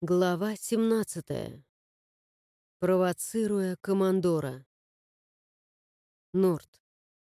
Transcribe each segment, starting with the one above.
Глава 17. Провоцируя командора. Норт.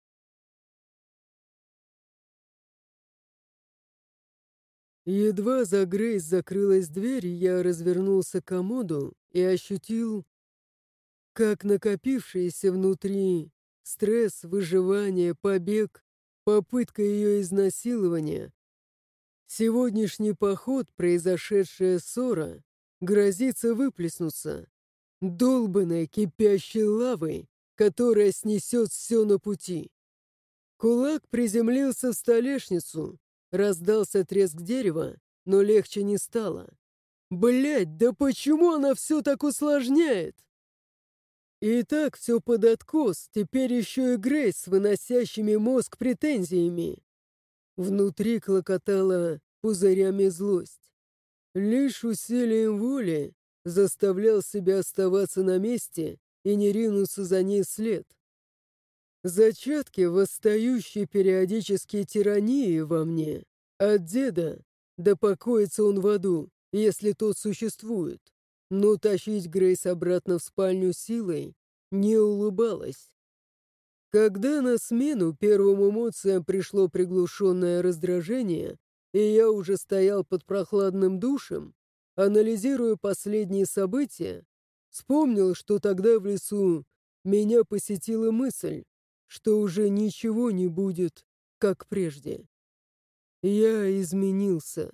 Едва за Грейс закрылась дверь, я развернулся к комоду и ощутил, как накопившийся внутри стресс, выживание, побег, попытка ее изнасилования, сегодняшний поход, произошедшая ссора, грозится выплеснуться долбанной кипящей лавой, которая снесет все на пути. Кулак приземлился в столешницу, раздался треск дерева, но легче не стало. Блядь, да почему она все так усложняет? И так все под откос, теперь еще и Грейс с выносящими мозг претензиями. Внутри клокотала пузырями злость. Лишь усилием воли заставлял себя оставаться на месте и не ринуться за ней вслед. Зачатки восстающей периодически тирании во мне. От деда, да покоится он в аду, если тот существует. Но тащить Грейс обратно в спальню силой не улыбалась. Когда на смену первым эмоциям пришло приглушенное раздражение, и я уже стоял под прохладным душем, анализируя последние события, вспомнил, что тогда в лесу меня посетила мысль, что уже ничего не будет, как прежде. Я изменился.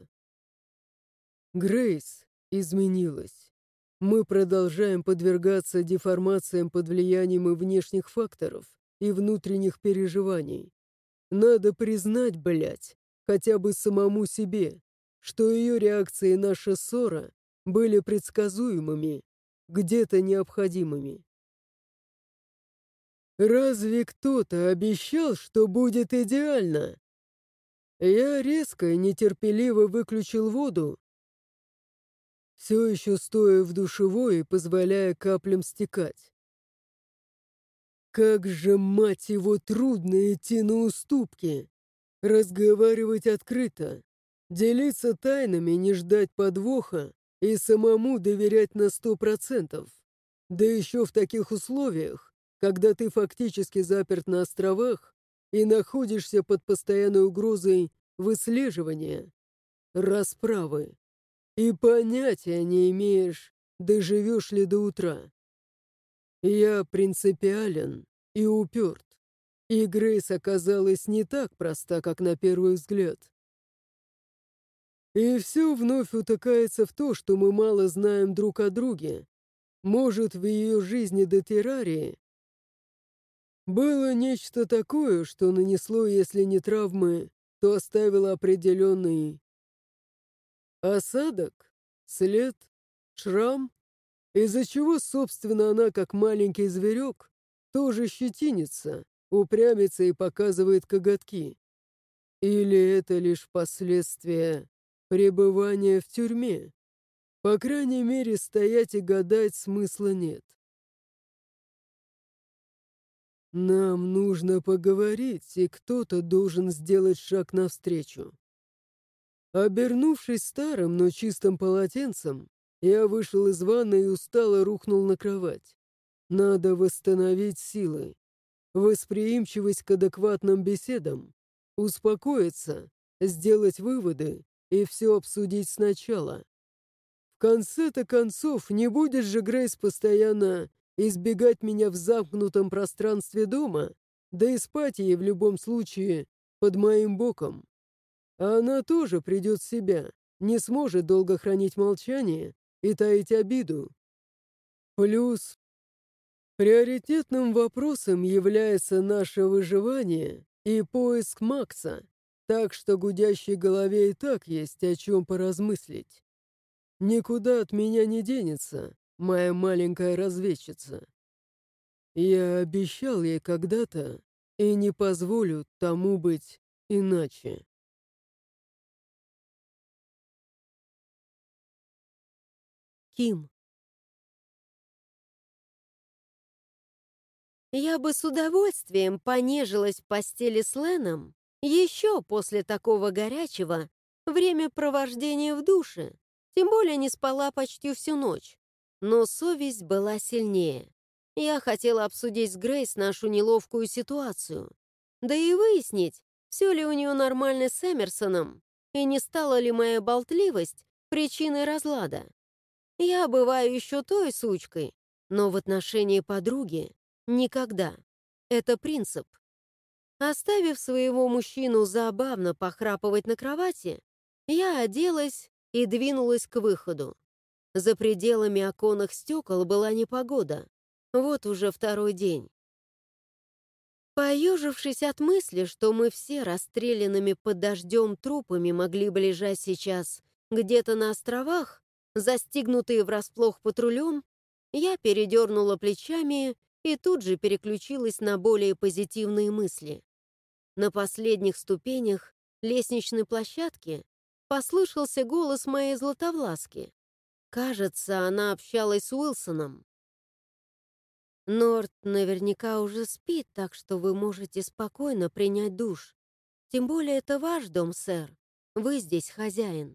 Грейс изменилась. Мы продолжаем подвергаться деформациям под влиянием и внешних факторов, и внутренних переживаний. Надо признать, блядь, хотя бы самому себе, что ее реакции на наша ссора были предсказуемыми, где-то необходимыми. Разве кто-то обещал, что будет идеально? Я резко и нетерпеливо выключил воду, все еще стоя в душевой и позволяя каплям стекать. Как же, мать его, трудно идти на уступки, разговаривать открыто, делиться тайнами, не ждать подвоха и самому доверять на 100%. Да еще в таких условиях, когда ты фактически заперт на островах и находишься под постоянной угрозой выслеживания, расправы. И понятия не имеешь, доживешь ли до утра. Я принципиален и уперт. И Грейс оказалась не так проста, как на первый взгляд. И все вновь утыкается в то, что мы мало знаем друг о друге. Может, в ее жизни до террарии было нечто такое, что нанесло, если не травмы, то оставило определенный осадок, след, шрам, из-за чего, собственно, она, как маленький зверек, тоже щетинится, упрямится и показывает коготки. Или это лишь последствия пребывания в тюрьме? По крайней мере, стоять и гадать смысла нет. Нам нужно поговорить, и кто-то должен сделать шаг навстречу. Обернувшись старым, но чистым полотенцем, я вышел из ванной и устало рухнул на кровать. Надо восстановить силы, восприимчивость к адекватным беседам, успокоиться, сделать выводы и все обсудить сначала. В конце-то концов, не будет же Грейс постоянно избегать меня в замкнутом пространстве дома, да и спать ей в любом случае под моим боком. А она тоже придет в себя, не сможет долго хранить молчание и таить обиду. Плюс приоритетным вопросом является наше выживание и поиск Макса, так что гудящей голове и так есть о чем поразмыслить. Никуда от меня не денется, моя маленькая разведчица. Я обещал ей когда-то и не позволю тому быть иначе. Ким. Я бы с удовольствием понежилась в постели с Леном еще после такого горячего времяпровождения в душе. Тем более не спала почти всю ночь. Но совесть была сильнее. Я хотела обсудить с Грейс нашу неловкую ситуацию. Да и выяснить, все ли у нее нормально с Эмерсоном, и не стала ли моя болтливость причиной разлада. Я бываю еще той сучкой, но в отношении подруги никогда. Это принцип. Оставив своего мужчину забавно похрапывать на кровати, я оделась и двинулась к выходу. За пределами оконных стекол была непогода. Вот уже второй день. Поежившись от мысли, что мы все расстрелянными под дождем трупами могли бы лежать сейчас где-то на островах, застигнутые врасплох патрулем, я передернула плечами и тут же переключилась на более позитивные мысли. На последних ступенях лестничной площадки послышался голос моей Златовласки. Кажется, она общалась с Уилсоном. «Норт наверняка уже спит, так что вы можете спокойно принять душ. Тем более это ваш дом, сэр. Вы здесь хозяин».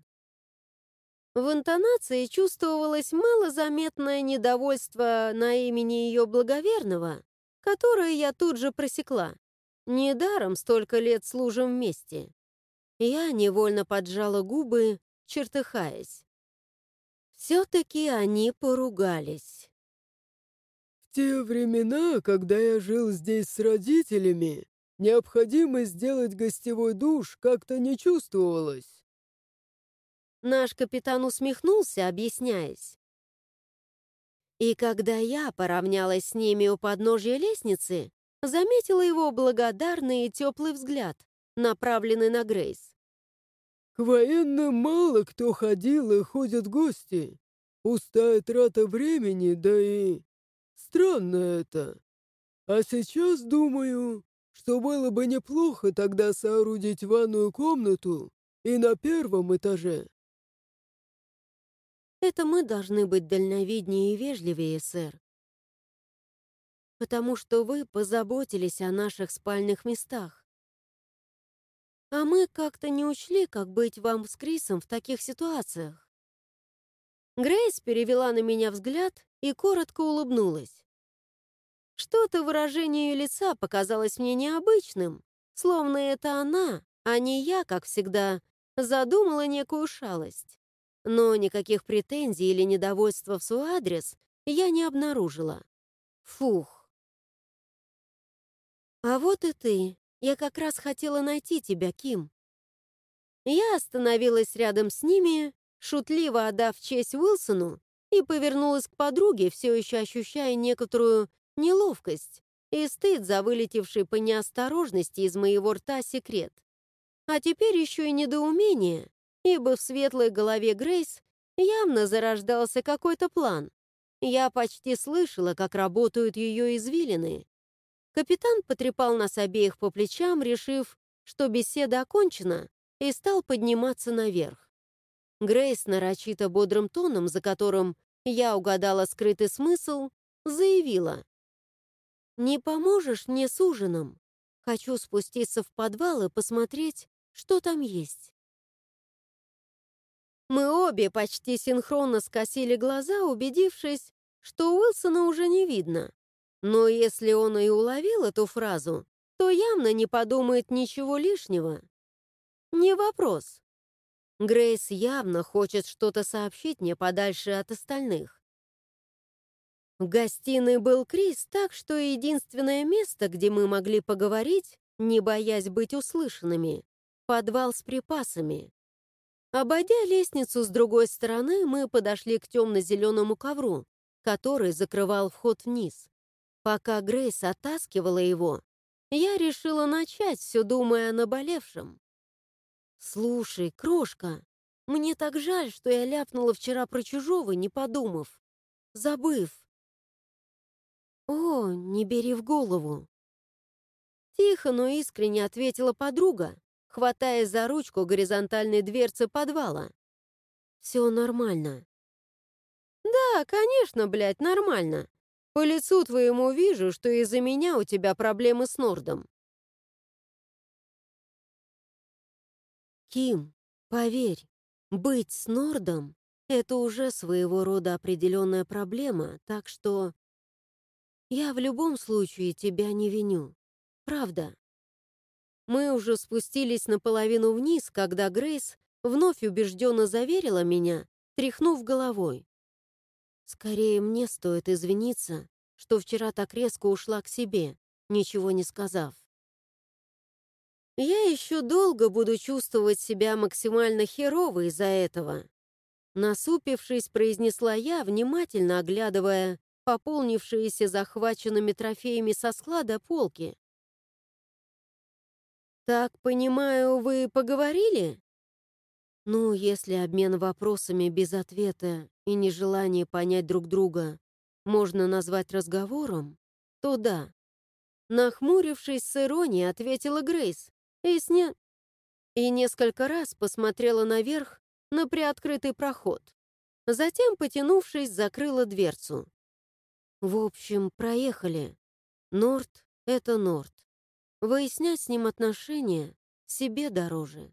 В интонации чувствовалось малозаметное недовольство на имени ее благоверного, которое я тут же просекла. Недаром столько лет служим вместе. Я невольно поджала губы, чертыхаясь. Все-таки они поругались. В те времена, когда я жил здесь с родителями, необходимость сделать гостевой душ как-то не чувствовалась. Наш капитан усмехнулся, объясняясь. И когда я поравнялась с ними у подножия лестницы, заметила его благодарный и теплый взгляд, направленный на Грейс. К военным мало кто ходил и ходят гости. Пустая трата времени, да и... Странно это. А сейчас думаю, что было бы неплохо тогда соорудить ванную комнату и на первом этаже. Это мы должны быть дальновиднее и вежливее, сэр. Потому что вы позаботились о наших спальных местах. А мы как-то не учли, как быть вам с Крисом в таких ситуациях. Грейс перевела на меня взгляд и коротко улыбнулась. Что-то выражение ее лица показалось мне необычным, словно это она, а не я, как всегда, задумала некую шалость. Но никаких претензий или недовольства в свой адрес я не обнаружила. Фух. А вот и ты. Я как раз хотела найти тебя, Ким. Я остановилась рядом с ними, шутливо отдав честь Уилсону, и повернулась к подруге, все еще ощущая некоторую неловкость и стыд за вылетевший по неосторожности из моего рта секрет. А теперь еще и недоумение, ибо в светлой голове Грейс явно зарождался какой-то план. Я почти слышала, как работают ее извилины. Капитан потрепал нас обеих по плечам, решив, что беседа окончена, и стал подниматься наверх. Грейс нарочито бодрым тоном, за которым я угадала скрытый смысл, заявила: «Не поможешь мне с ужином? Хочу спуститься в подвал и посмотреть, что там есть». Мы обе почти синхронно скосили глаза, убедившись, что Уилсона уже не видно. Но если он и уловил эту фразу, то явно не подумает ничего лишнего. Не вопрос. Грейс явно хочет что-то сообщить мне подальше от остальных. В гостиной был Крис, так что единственное место, где мы могли поговорить, не боясь быть услышанными, подвал с припасами. Обойдя лестницу с другой стороны, мы подошли к темно-зеленому ковру, который закрывал вход вниз. Пока Грейс оттаскивала его, я решила начать, все думая о наболевшем. «Слушай, крошка, мне так жаль, что я ляпнула вчера про чужого, не подумав, забыв». «О, не бери в голову». Тихо, но искренне ответила подруга, хватаясь за ручку горизонтальной дверцы подвала. «Все нормально». «Да, конечно, блядь, нормально. По лицу твоему вижу, что из-за меня у тебя проблемы с Нордом». «Ким, поверь, быть с Нордом это уже своего рода определенная проблема, так что я в любом случае тебя не виню. Правда. Мы уже спустились наполовину вниз, когда Грейс вновь убежденно заверила меня, тряхнув головой. Скорее мне стоит извиниться, что вчера так резко ушла к себе, ничего не сказав. Я еще долго буду чувствовать себя максимально херово из-за этого. Насупившись, произнесла я, внимательно оглядывая пополнившиеся захваченными трофеями со склада полки. «Так, понимаю, вы поговорили?» Ну, если обмен вопросами без ответа и нежелание понять друг друга можно назвать разговором, то да. Нахмурившись с иронией, ответила Грейс и несколько раз посмотрела наверх на приоткрытый проход. Затем, потянувшись, закрыла дверцу. В общем, проехали. Норт — это Норт. Выяснять с ним отношения себе дороже.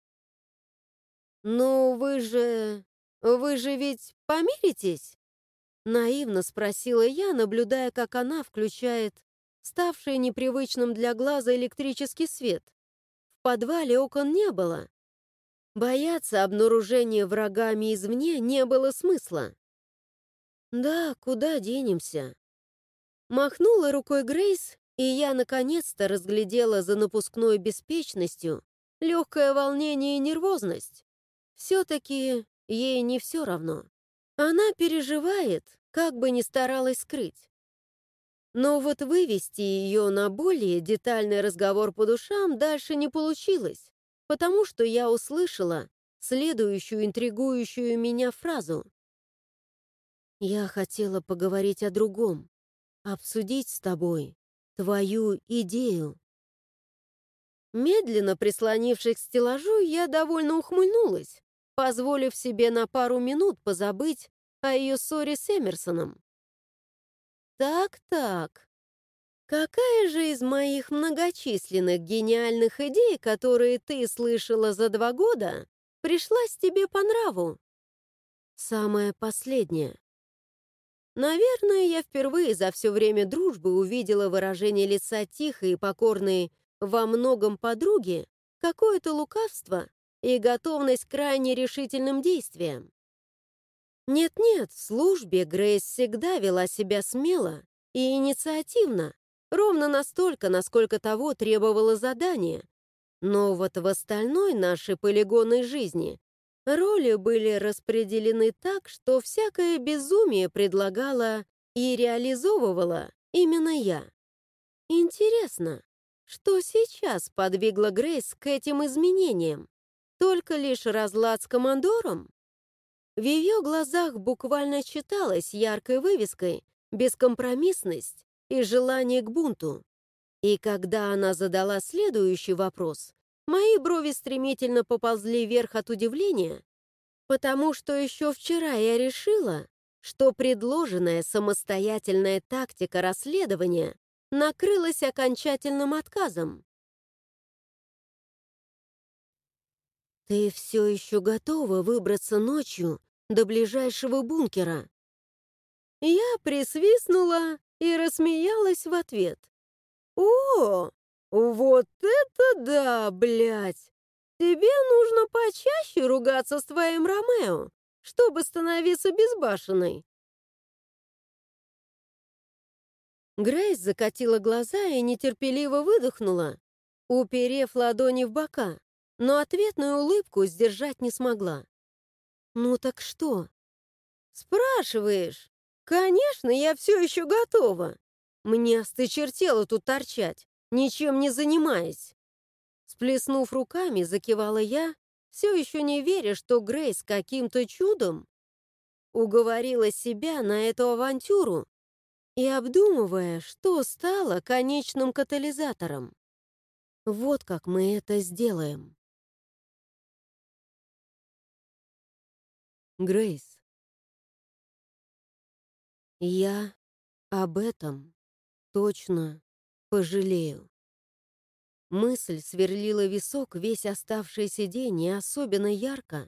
«Ну, вы же ведь помиритесь?» Наивно спросила я, наблюдая, как она включает ставший непривычным для глаза электрический свет. В подвале окон не было. Бояться обнаружения врагами извне не было смысла. «Да, куда денемся?» Махнула рукой Грейс, и я наконец-то разглядела за напускной беспечностью легкое волнение и нервозность. Все-таки ей не все равно. Она переживает, как бы ни старалась скрыть. Но вот вывести ее на более детальный разговор по душам дальше не получилось, потому что я услышала следующую интригующую меня фразу. «Я хотела поговорить о другом, обсудить с тобой твою идею». Медленно прислонившись к стеллажу, я довольно ухмыльнулась, позволив себе на пару минут позабыть о ее ссоре с Эмерсоном. Так. Какая же из моих многочисленных гениальных идей, которые ты слышала за 2 года, пришлась тебе по нраву? Самое последнее. Наверное, я впервые за все время дружбы увидела выражение лица тихой и покорной во многом подруги, какое-то лукавство и готовность к крайне решительным действиям. Нет-нет, в службе Грейс всегда вела себя смело и инициативно, ровно настолько, насколько того требовало задание. Но вот в остальной нашей полигонной жизни роли были распределены так, что всякое безумие предлагала и реализовывала именно я. Интересно, что сейчас подвигло Грейс к этим изменениям? Только лишь разлад с командором? В ее глазах буквально читалась яркой вывеской бескомпромиссность и желание к бунту. И когда она задала следующий вопрос, мои брови стремительно поползли вверх от удивления, потому что еще вчера я решила, что предложенная самостоятельная тактика расследования накрылась окончательным отказом. «Ты все еще готова выбраться ночью до ближайшего бункера?» Я присвистнула и рассмеялась в ответ. «О, вот это да, блядь! Тебе нужно почаще ругаться с твоим Ромео, чтобы становиться безбашенной». Грейс закатила глаза и нетерпеливо выдохнула, уперев ладони в бока, но ответную улыбку сдержать не смогла. «Ну так что?» «Спрашиваешь? Конечно, я все еще готова. Мне осточертело тут торчать, ничем не занимаясь». Сплеснув руками, закивала я, все еще не веря, что Грейс каким-то чудом уговорила себя на эту авантюру и обдумывая, что стало конечным катализатором. Вот как мы это сделаем. Грейс. Я об этом точно пожалею. Мысль сверлила висок весь оставшийся день и особенно ярко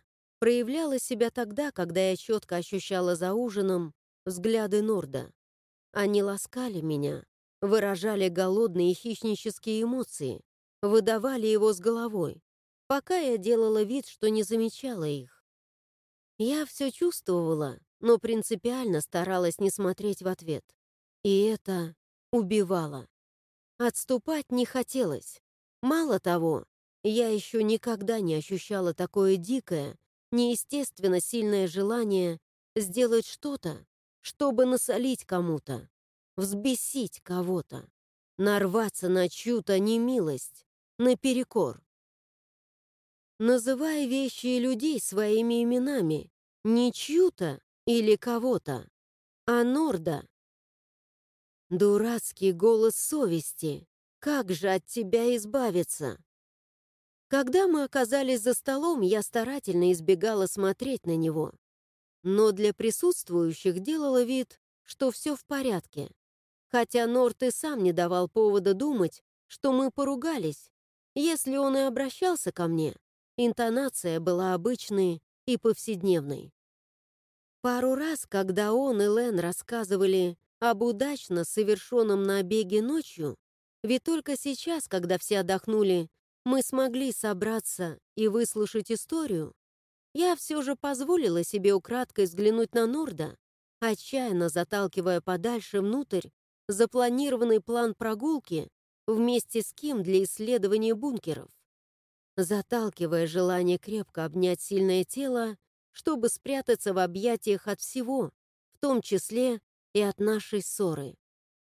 проявляла себя тогда, когда я четко ощущала за ужином взгляды Норда. Они ласкали меня, выражали голодные хищнические эмоции, выдавали его с головой, пока я делала вид, что не замечала их. Я все чувствовала, но принципиально старалась не смотреть в ответ. И это убивало. Отступать не хотелось. Мало того, я еще никогда не ощущала такое дикое, неестественно сильное желание сделать что-то, чтобы насолить кому-то, взбесить кого-то, нарваться на чью-то немилость, наперекор. Называя вещи и людей своими именами, не чью-то или кого-то, а Норда. Дурацкий голос совести. Как же от тебя избавиться? Когда мы оказались за столом, я старательно избегала смотреть на него. Но для присутствующих делала вид, что все в порядке. Хотя Норт и сам не давал повода думать, что мы поругались. Если он и обращался ко мне, интонация была обычной и повседневной. Пару раз, когда он и Лен рассказывали об удачно совершенном набеге ночью, ведь только сейчас, когда все отдохнули, мы смогли собраться и выслушать историю, я все же позволила себе украдкой взглянуть на Норда, отчаянно заталкивая подальше внутрь запланированный план прогулки вместе с Ким для исследования бункеров, заталкивая желание крепко обнять сильное тело, чтобы спрятаться в объятиях от всего, в том числе и от нашей ссоры.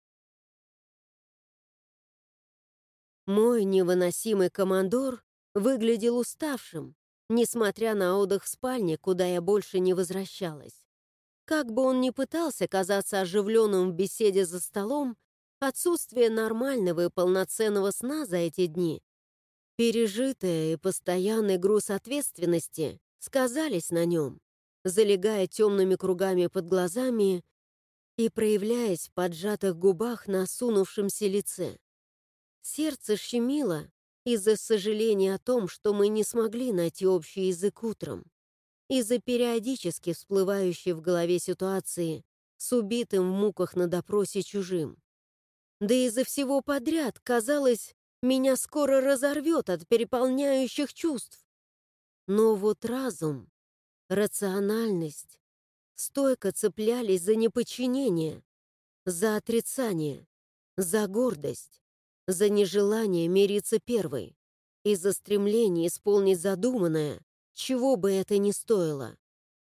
Мой невыносимый командор выглядел уставшим, несмотря на отдых в спальне, куда я больше не возвращалась. Как бы он ни пытался казаться оживленным в беседе за столом, отсутствие нормального и полноценного сна за эти дни, пережитое и постоянный груз ответственности сказались на нем, залегая темными кругами под глазами и проявляясь в поджатых губах на осунувшемся лице. Сердце щемило из-за сожаления о том, что мы не смогли найти общий язык утром, из-за периодически всплывающей в голове ситуации с убитым в муках на допросе чужим. Да и из-за всего подряд, казалось, меня скоро разорвет от переполняющих чувств. Но вот разум, рациональность стойко цеплялись за неподчинение, за отрицание, за гордость, за нежелание мириться первой и за стремление исполнить задуманное, чего бы это ни стоило.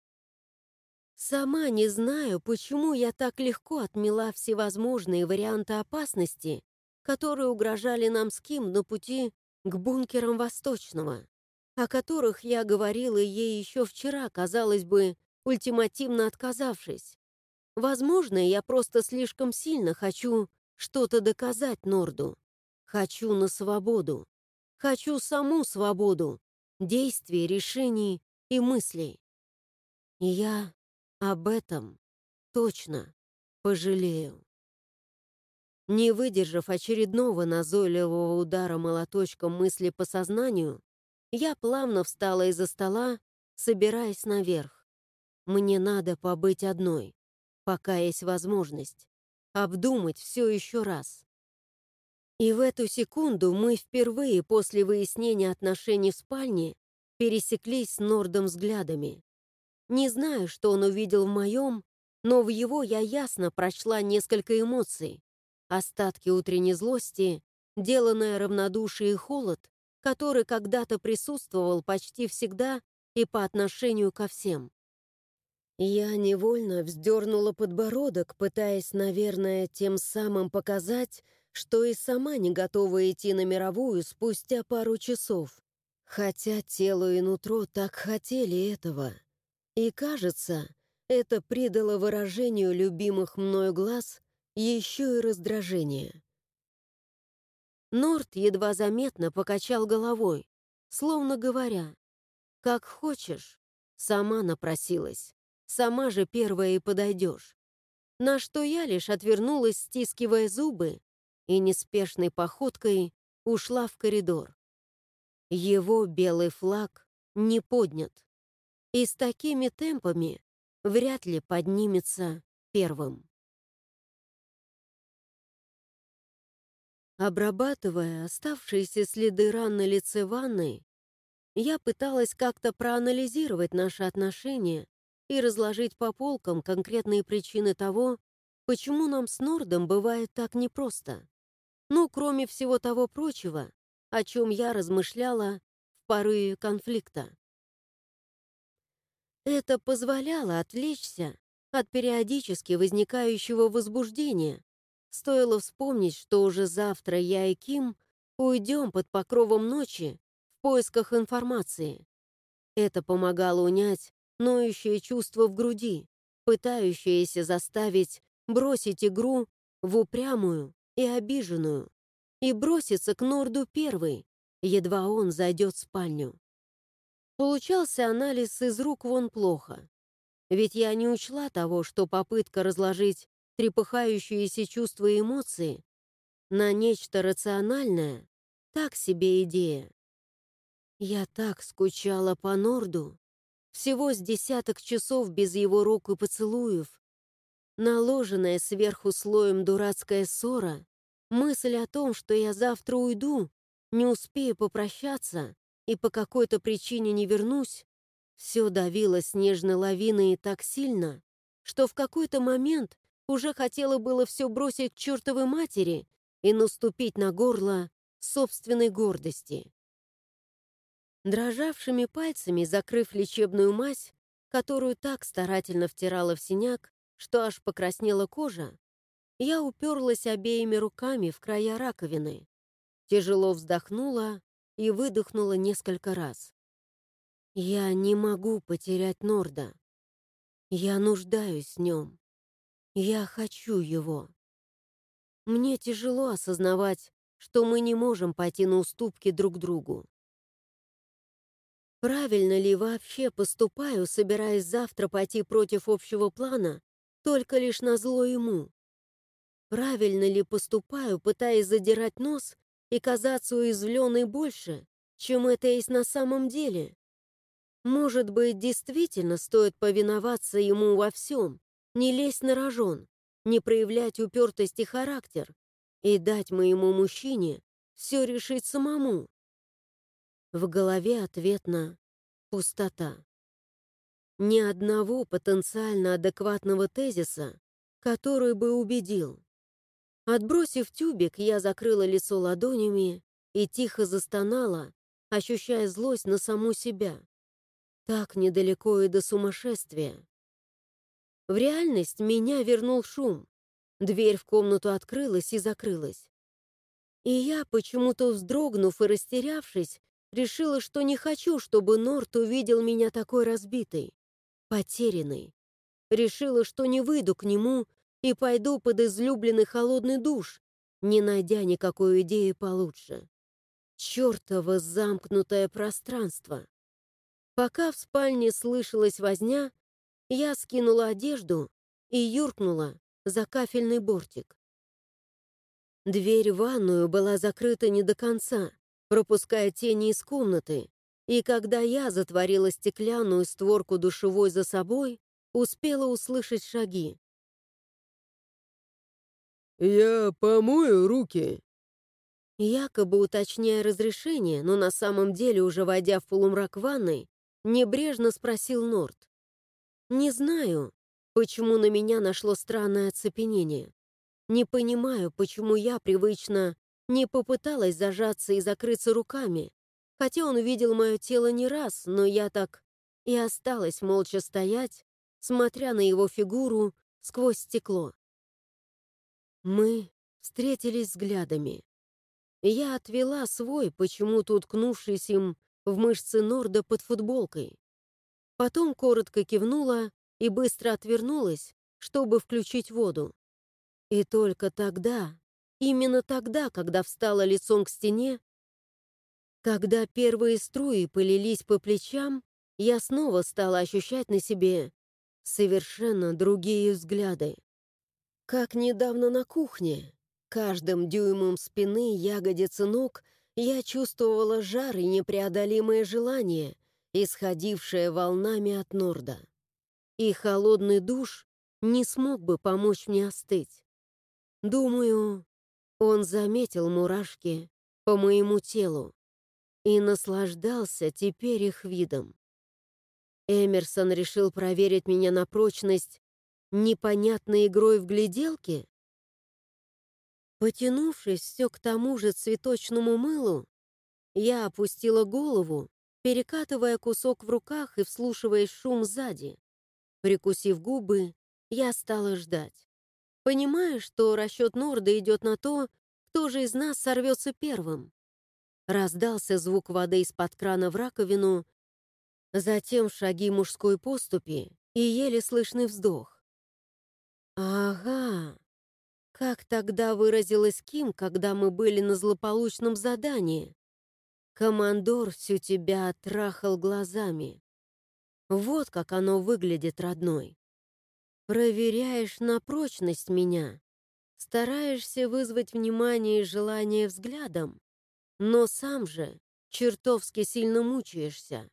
Сама не знаю, почему я так легко отмела всевозможные варианты опасности, которые угрожали нам с Ким на пути к бункерам Восточного, о которых я говорила ей еще вчера, казалось бы, ультимативно отказавшись. Возможно, я просто слишком сильно хочу что-то доказать Норду. Хочу на свободу. Хочу саму свободу действий, решений и мыслей. И я об этом точно пожалею. Не выдержав очередного назойливого удара молоточком мысли по сознанию, я плавно встала из-за стола, собираясь наверх. Мне надо побыть одной, пока есть возможность, обдумать все еще раз. И в эту секунду мы впервые после выяснения отношений в спальне пересеклись с Нордом взглядами. Не знаю, что он увидел в моем, но в его я ясно прочла несколько эмоций. Остатки утренней злости, деланное равнодушие и холод, который когда-то присутствовал почти всегда и по отношению ко всем. Я невольно вздернула подбородок, пытаясь, наверное, тем самым показать, что и сама не готова идти на мировую спустя пару часов. Хотя тело и нутро так хотели этого. И, кажется, это придало выражению любимых мною глаз еще и раздражение. Норд едва заметно покачал головой, словно говоря: «Как хочешь, сама напросилась, сама же первая и подойдешь». На что я лишь отвернулась, стискивая зубы, и неспешной походкой ушла в коридор. Его белый флаг не поднят. и с такими темпами вряд ли поднимется первым. Обрабатывая оставшиеся следы ран на лице Ванны, я пыталась как-то проанализировать наши отношения и разложить по полкам конкретные причины того, почему нам с Нордом бывает так непросто. Ну, кроме всего того прочего, о чем я размышляла в порыве конфликта. Это позволяло отвлечься от периодически возникающего возбуждения. Стоило вспомнить, что уже завтра я и Ким уйдем под покровом ночи в поисках информации. Это помогало унять ноющее чувство в груди, пытающееся заставить бросить игру в упрямую и обиженную и броситься к Норду первой, едва он зайдет в спальню. Получался анализ из рук вон плохо, ведь я не учла того, что попытка разложить трепыхающиеся чувства и эмоции на нечто рациональное — так себе идея. Я так скучала по Норду, всего с десяток часов без его рук и поцелуев, наложенная сверху слоем дурацкая ссора, мысль о том, что я завтра уйду, не успею попрощаться и по какой-то причине не вернусь, все давило снежной лавиной так сильно, что в какой-то момент уже хотела было все бросить к чертовой матери и наступить на горло собственной гордости. Дрожавшими пальцами, закрыв лечебную мазь, которую так старательно втирала в синяк, что аж покраснела кожа, я уперлась обеими руками в края раковины, тяжело вздохнула и выдохнула несколько раз. Я не могу потерять Норда. Я нуждаюсь в нем. Я хочу его. Мне тяжело осознавать, что мы не можем пойти на уступки друг другу. Правильно ли вообще поступаю, собираясь завтра пойти против общего плана, только лишь назло ему? Правильно ли поступаю, пытаясь задирать нос и казаться уязвленной больше, чем это есть на самом деле? Может быть, действительно стоит повиноваться ему во всем, не лезть на рожон, не проявлять упертость и характер и дать моему мужчине все решить самому? В голове ответно пустота. Ни одного потенциально адекватного тезиса, который бы убедил. Отбросив тюбик, я закрыла лицо ладонями и тихо застонала, ощущая злость на саму себя. Так недалеко и до сумасшествия. В реальность меня вернул шум. Дверь в комнату открылась и закрылась. И я, почему-то вздрогнув и растерявшись, решила, что не хочу, чтобы Норт увидел меня такой разбитой, потерянной. Решила, что не выйду к нему и пойду под излюбленный холодный душ, не найдя никакой идеи получше. Чёртово замкнутое пространство. Пока в спальне слышалась возня, я скинула одежду и юркнула за кафельный бортик. Дверь в ванную была закрыта не до конца, пропуская тени из комнаты, и когда я затворила стеклянную створку душевой за собой, успела услышать шаги. «Я помою руки», Якобы уточняя разрешение, но на самом деле, уже войдя в полумрак ванной, небрежно спросил Норт. Не знаю, почему на меня нашло странное оцепенение. Не понимаю, почему я привычно не попыталась зажаться и закрыться руками, хотя он видел мое тело не раз, но я так и осталась молча стоять, смотря на его фигуру сквозь стекло. Мы встретились взглядами. Я отвела свой, почему-то уткнувшись им в мышцы Норда под футболкой. Потом коротко кивнула и быстро отвернулась, чтобы включить воду. И только тогда, именно тогда, когда встала лицом к стене, когда первые струи полились по плечам, я снова стала ощущать на себе совершенно другие взгляды. Как недавно на кухне, каждым дюймом спины, ягодиц и ног я чувствовала жар и непреодолимое желание, исходившее волнами от Норда. И холодный душ не смог бы помочь мне остыть. Думаю, он заметил мурашки по моему телу и наслаждался теперь их видом. Эмерсон решил проверить меня на прочность непонятной игрой в гляделки? Потянувшись все к тому же цветочному мылу, я опустила голову, перекатывая кусок в руках и вслушиваясь в шум сзади. Прикусив губы, я стала ждать. Понимая, что расчет Норда идет на то, кто же из нас сорвется первым. Раздался звук воды из-под крана в раковину, затем шаги мужской поступи и еле слышный вздох. Ага, как тогда выразилась Ким, когда мы были на злополучном задании? Командор всю тебя трахал глазами. Вот как оно выглядит, родной. Проверяешь на прочность меня, стараешься вызвать внимание и желание взглядом, но сам же чертовски сильно мучаешься.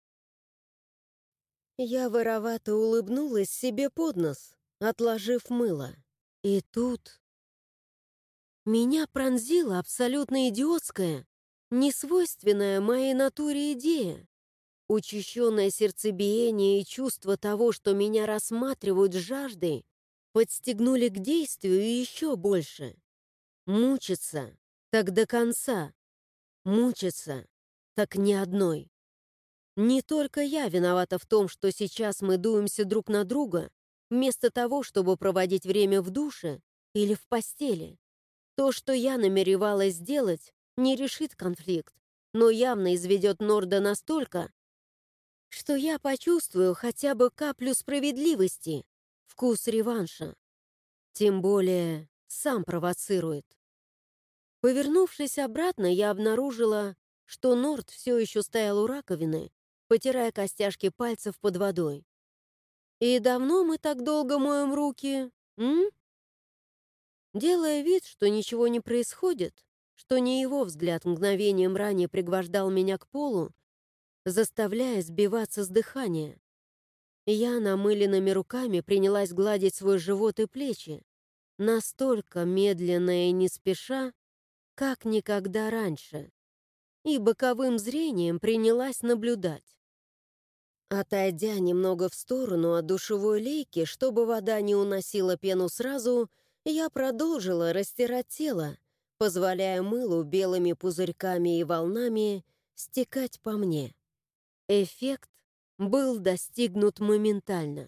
Я воровато улыбнулась себе под нос, отложив мыло. И тут меня пронзила абсолютно идиотская, несвойственная моей натуре идея. Учащенное сердцебиение и чувство того, что меня рассматривают с жаждой, подстегнули к действию и еще больше. Мучиться так до конца. Мучиться так ни одной. Не только я виновата в том, что сейчас мы дуемся друг на друга, вместо того, чтобы проводить время в душе или в постели. То, что я намеревалась сделать, не решит конфликт, но явно изведет Норда настолько, что я почувствую хотя бы каплю справедливости, вкус реванша. Тем более сам провоцирует. Повернувшись обратно, я обнаружила, что Норд все еще стоял у раковины, потирая костяшки пальцев под водой. «И давно мы так долго моем руки, м?» Делая вид, что ничего не происходит, что не его взгляд мгновением ранее пригвождал меня к полу, заставляя сбиваться с дыхания. Я намыленными руками принялась гладить свой живот и плечи, настолько медленно и не спеша, как никогда раньше, и боковым зрением принялась наблюдать. Отойдя немного в сторону от душевой лейки, чтобы вода не уносила пену сразу, я продолжила растирать тело, позволяя мылу белыми пузырьками и волнами стекать по мне. Эффект был достигнут моментально.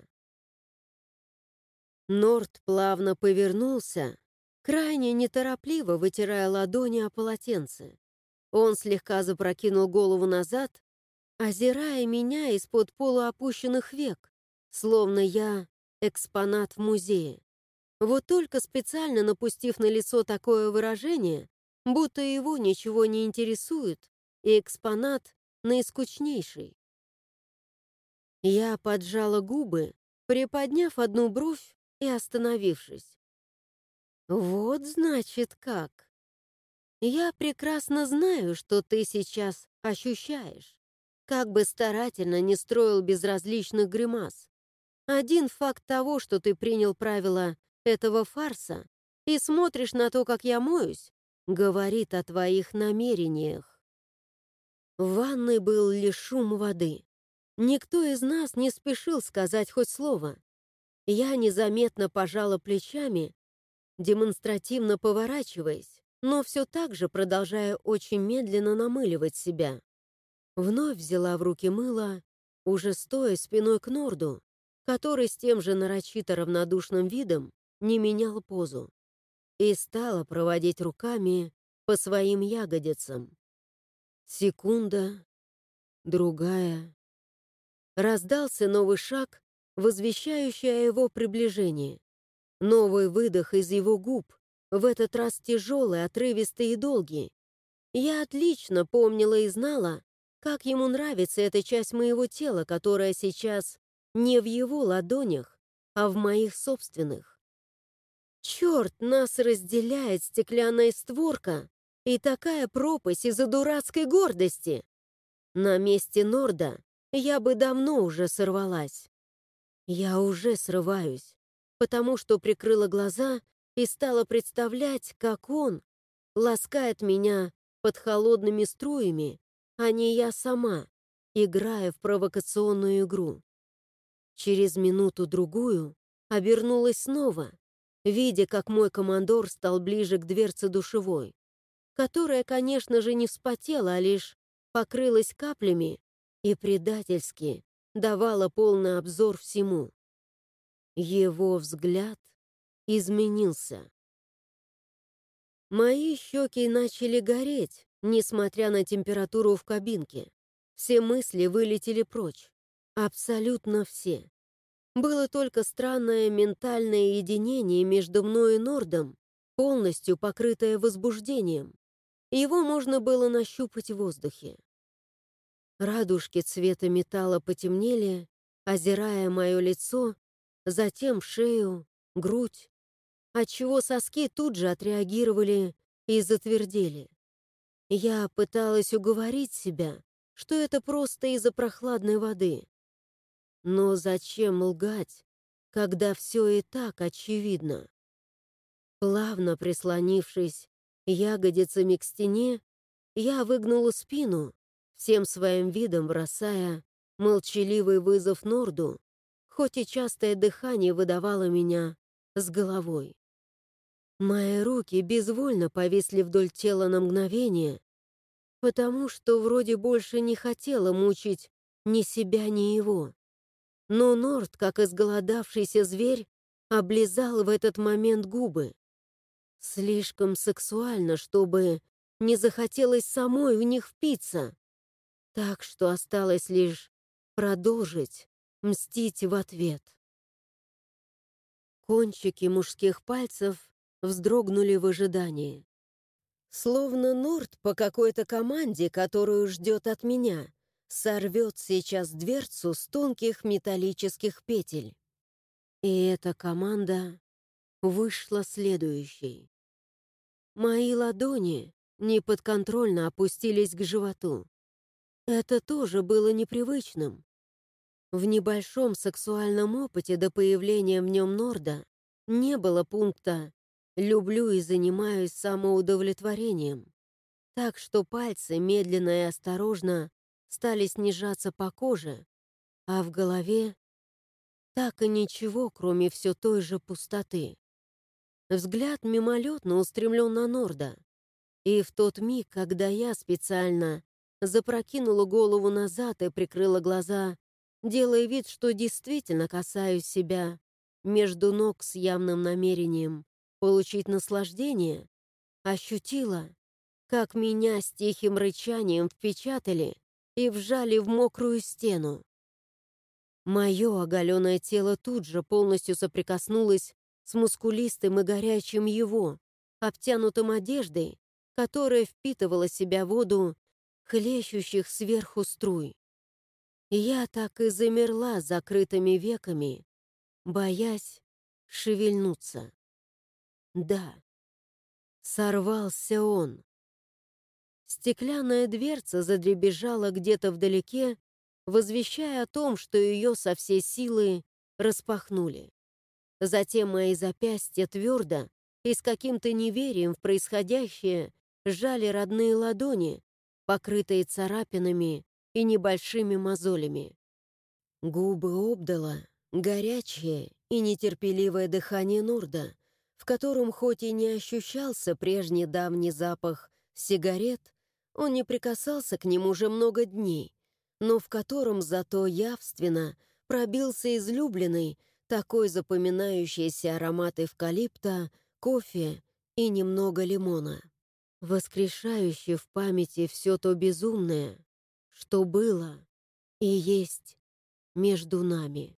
Норд плавно повернулся, крайне неторопливо вытирая ладони о полотенце. Он слегка запрокинул голову назад, озирая меня из-под полуопущенных век, словно я экспонат в музее. Вот только специально напустив на лицо такое выражение, будто его ничего не интересует, и экспонат наискучнейший. Я поджала губы, приподняв одну бровь и остановившись. «Вот значит как. Я прекрасно знаю, что ты сейчас ощущаешь, как бы старательно не строил безразличных гримас. Один факт того, что ты принял правила этого фарса и смотришь на то, как я моюсь, говорит о твоих намерениях». В ванной был лишь шум воды. Никто из нас не спешил сказать хоть слово. Я незаметно пожала плечами, демонстративно поворачиваясь, но все так же продолжая очень медленно намыливать себя. Вновь взяла в руки мыло, уже стоя спиной к Норду, который с тем же нарочито равнодушным видом не менял позу, и стала проводить руками по своим ягодицам. Секунда, другая. Раздался новый шаг, возвещающий о его приближении. Новый выдох из его губ, в этот раз тяжелый, отрывистый и долгий. Я отлично помнила и знала, как ему нравится эта часть моего тела, которая сейчас не в его ладонях, а в моих собственных. Черт, нас разделяет стеклянная створка и такая пропасть из-за дурацкой гордости. На месте Норда я бы давно уже сорвалась. Я уже срываюсь, потому что прикрыла глаза и стала представлять, как он ласкает меня под холодными струями, а не я сама, играя в провокационную игру. Через минуту-другую обернулась снова, видя, как мой командор стал ближе к дверце душевой, которая, конечно же, не вспотела, а лишь покрылась каплями и предательски давала полный обзор всему. Его взгляд изменился. Мои щеки начали гореть, несмотря на температуру в кабинке. Все мысли вылетели прочь. Абсолютно все. Было только странное ментальное единение между мной и Нордом, полностью покрытое возбуждением. Его можно было нащупать в воздухе. Радужки цвета металла потемнели, озирая мое лицо, затем шею, грудь, отчего соски тут же отреагировали и затвердели. Я пыталась уговорить себя, что это просто из-за прохладной воды. Но зачем лгать, когда все и так очевидно? Плавно прислонившись ягодицами к стене, я выгнула спину, всем своим видом бросая молчаливый вызов Норду, хоть и частое дыхание выдавало меня с головой. Мои руки безвольно повисли вдоль тела на мгновение, потому что вроде больше не хотела мучить ни себя, ни его. Но Норд, как изголодавшийся зверь, облизал в этот момент губы. Слишком сексуально, чтобы не захотелось самой в них впиться. Так что осталось лишь продолжить мстить в ответ. Кончики мужских пальцев вздрогнули в ожидании. Словно Норд по какой-то команде, которую ждет от меня, сорвет сейчас дверцу с тонких металлических петель. И эта команда вышла следующей. Мои ладони неподконтрольно опустились к животу. Это тоже было непривычным. В небольшом сексуальном опыте до появления в нем Норда не было пункта «люблю и занимаюсь самоудовлетворением». Так что пальцы медленно и осторожно стали снижаться по коже, а в голове так и ничего, кроме все той же пустоты. Взгляд мимолетно устремлен на Норда. И в тот миг, когда я специально запрокинула голову назад и прикрыла глаза, делая вид, что действительно касаюсь себя между ног с явным намерением получить наслаждение, ощутила, как меня с тихим рычанием впечатали и вжали в мокрую стену. Мое оголенное тело тут же полностью соприкоснулось с мускулистым и горячим его, обтянутым одеждой, которая впитывала в себя воду хлещущих сверху струй. Я так и замерла с закрытыми веками, боясь шевельнуться. Да, сорвался он. Стеклянная дверца задребезжала где-то вдалеке, возвещая о том, что ее со всей силы распахнули. Затем мои запястья твердо и с каким-то неверием в происходящее сжали родные ладони, покрытые царапинами и небольшими мозолями. Губы обдало горячее и нетерпеливое дыхание Норда, в котором хоть и не ощущался прежний давний запах сигарет, он не прикасался к ним уже много дней, но в котором зато явственно пробился излюбленный, такой запоминающийся аромат эвкалипта, кофе и немного лимона, воскрешающий в памяти все то безумное, что было и есть между нами.